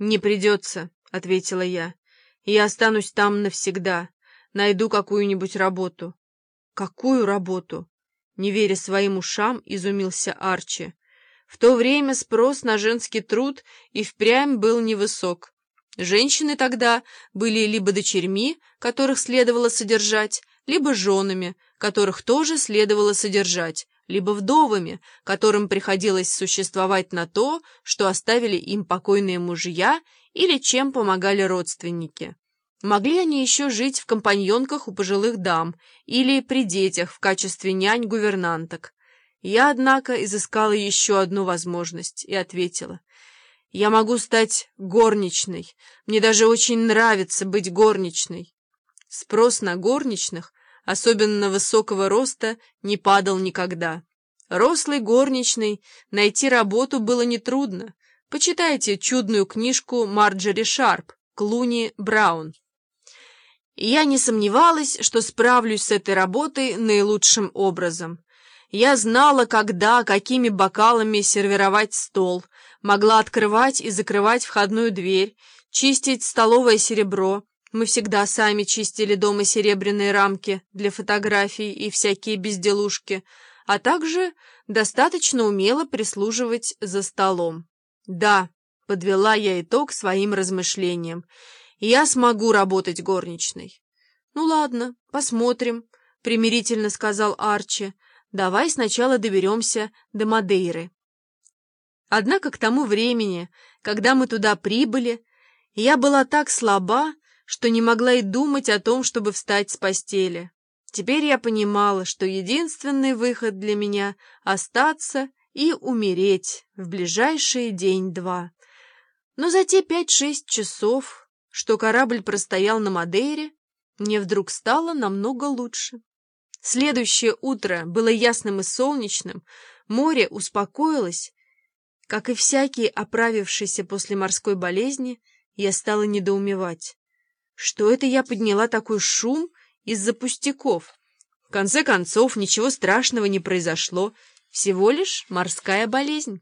«Не придется», — ответила я. «Я останусь там навсегда. Найду какую-нибудь работу». «Какую работу?» — не веря своим ушам, изумился Арчи. В то время спрос на женский труд и впрямь был невысок. Женщины тогда были либо дочерьми, которых следовало содержать, либо женами, которых тоже следовало содержать, либо вдовами, которым приходилось существовать на то, что оставили им покойные мужья или чем помогали родственники. Могли они еще жить в компаньонках у пожилых дам или при детях в качестве нянь-гувернанток. Я, однако, изыскала еще одну возможность и ответила: «Я могу стать горничной. Мне даже очень нравится быть горничной». Спрос на горничных, особенно высокого роста, не падал никогда. Рослой горничной найти работу было нетрудно. Почитайте чудную книжку Марджори Шарп «Клуни Браун». Я не сомневалась, что справлюсь с этой работой наилучшим образом. Я знала, когда, какими бокалами сервировать стол, могла открывать и закрывать входную дверь, чистить столовое серебро. Мы всегда сами чистили дома серебряные рамки для фотографий и всякие безделушки, а также достаточно умело прислуживать за столом. Да, подвела я итог своим размышлениям. Я смогу работать горничной. «Ну ладно, посмотрим», — примирительно сказал Арчи. «Давай сначала доберемся до Мадейры». Однако к тому времени, когда мы туда прибыли, я была так слаба, что не могла и думать о том, чтобы встать с постели. Теперь я понимала, что единственный выход для меня — остаться и умереть в ближайшие день-два. Но за те 5-6 часов, что корабль простоял на Мадейре, мне вдруг стало намного лучше. Следующее утро было ясным и солнечным, море успокоилось. Как и всякий, оправившийся после морской болезни, я стала недоумевать. Что это я подняла такой шум из-за пустяков? В конце концов, ничего страшного не произошло, всего лишь морская болезнь.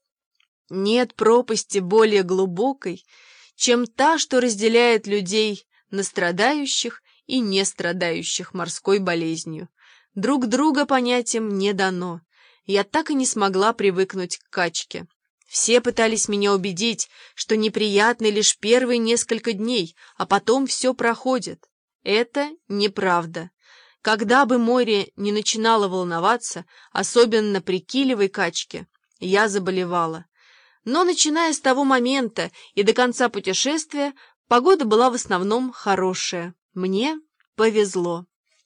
Нет пропасти более глубокой, чем та, что разделяет людей на страдающих и не страдающих морской болезнью. Друг друга понять им не дано. Я так и не смогла привыкнуть к качке. Все пытались меня убедить, что неприятны лишь первые несколько дней, а потом все проходит. Это неправда. Когда бы море не начинало волноваться, особенно при килевой качке, я заболевала. Но, начиная с того момента и до конца путешествия, погода была в основном хорошая. Мне повезло.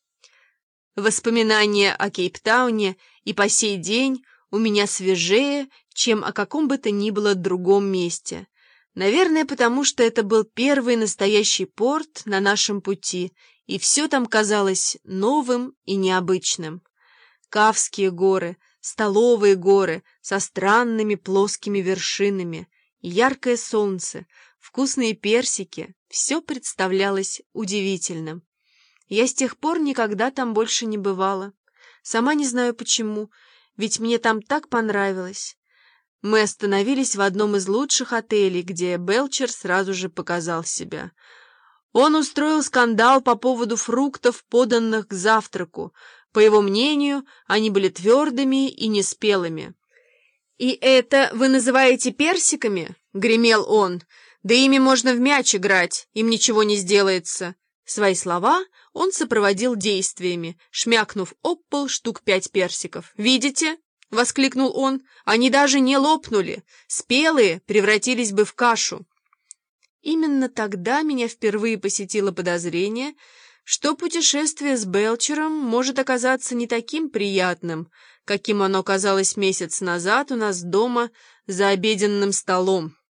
Воспоминания о Кейптауне и по сей день у меня свежее, чем о каком бы то ни было другом месте. Наверное, потому что это был первый настоящий порт на нашем пути, и все там казалось новым и необычным. Кавские горы, Столовые горы со странными плоскими вершинами, яркое солнце, вкусные персики — все представлялось удивительным. Я с тех пор никогда там больше не бывала. Сама не знаю почему, ведь мне там так понравилось. Мы остановились в одном из лучших отелей, где Белчер сразу же показал себя. Он устроил скандал по поводу фруктов, поданных к завтраку. По его мнению, они были твердыми и неспелыми. «И это вы называете персиками?» — гремел он. «Да ими можно в мяч играть, им ничего не сделается». Свои слова он сопроводил действиями, шмякнув об пол штук 5 персиков. «Видите?» — воскликнул он. «Они даже не лопнули. Спелые превратились бы в кашу». Именно тогда меня впервые посетило подозрение, что путешествие с Белчером может оказаться не таким приятным, каким оно казалось месяц назад у нас дома за обеденным столом.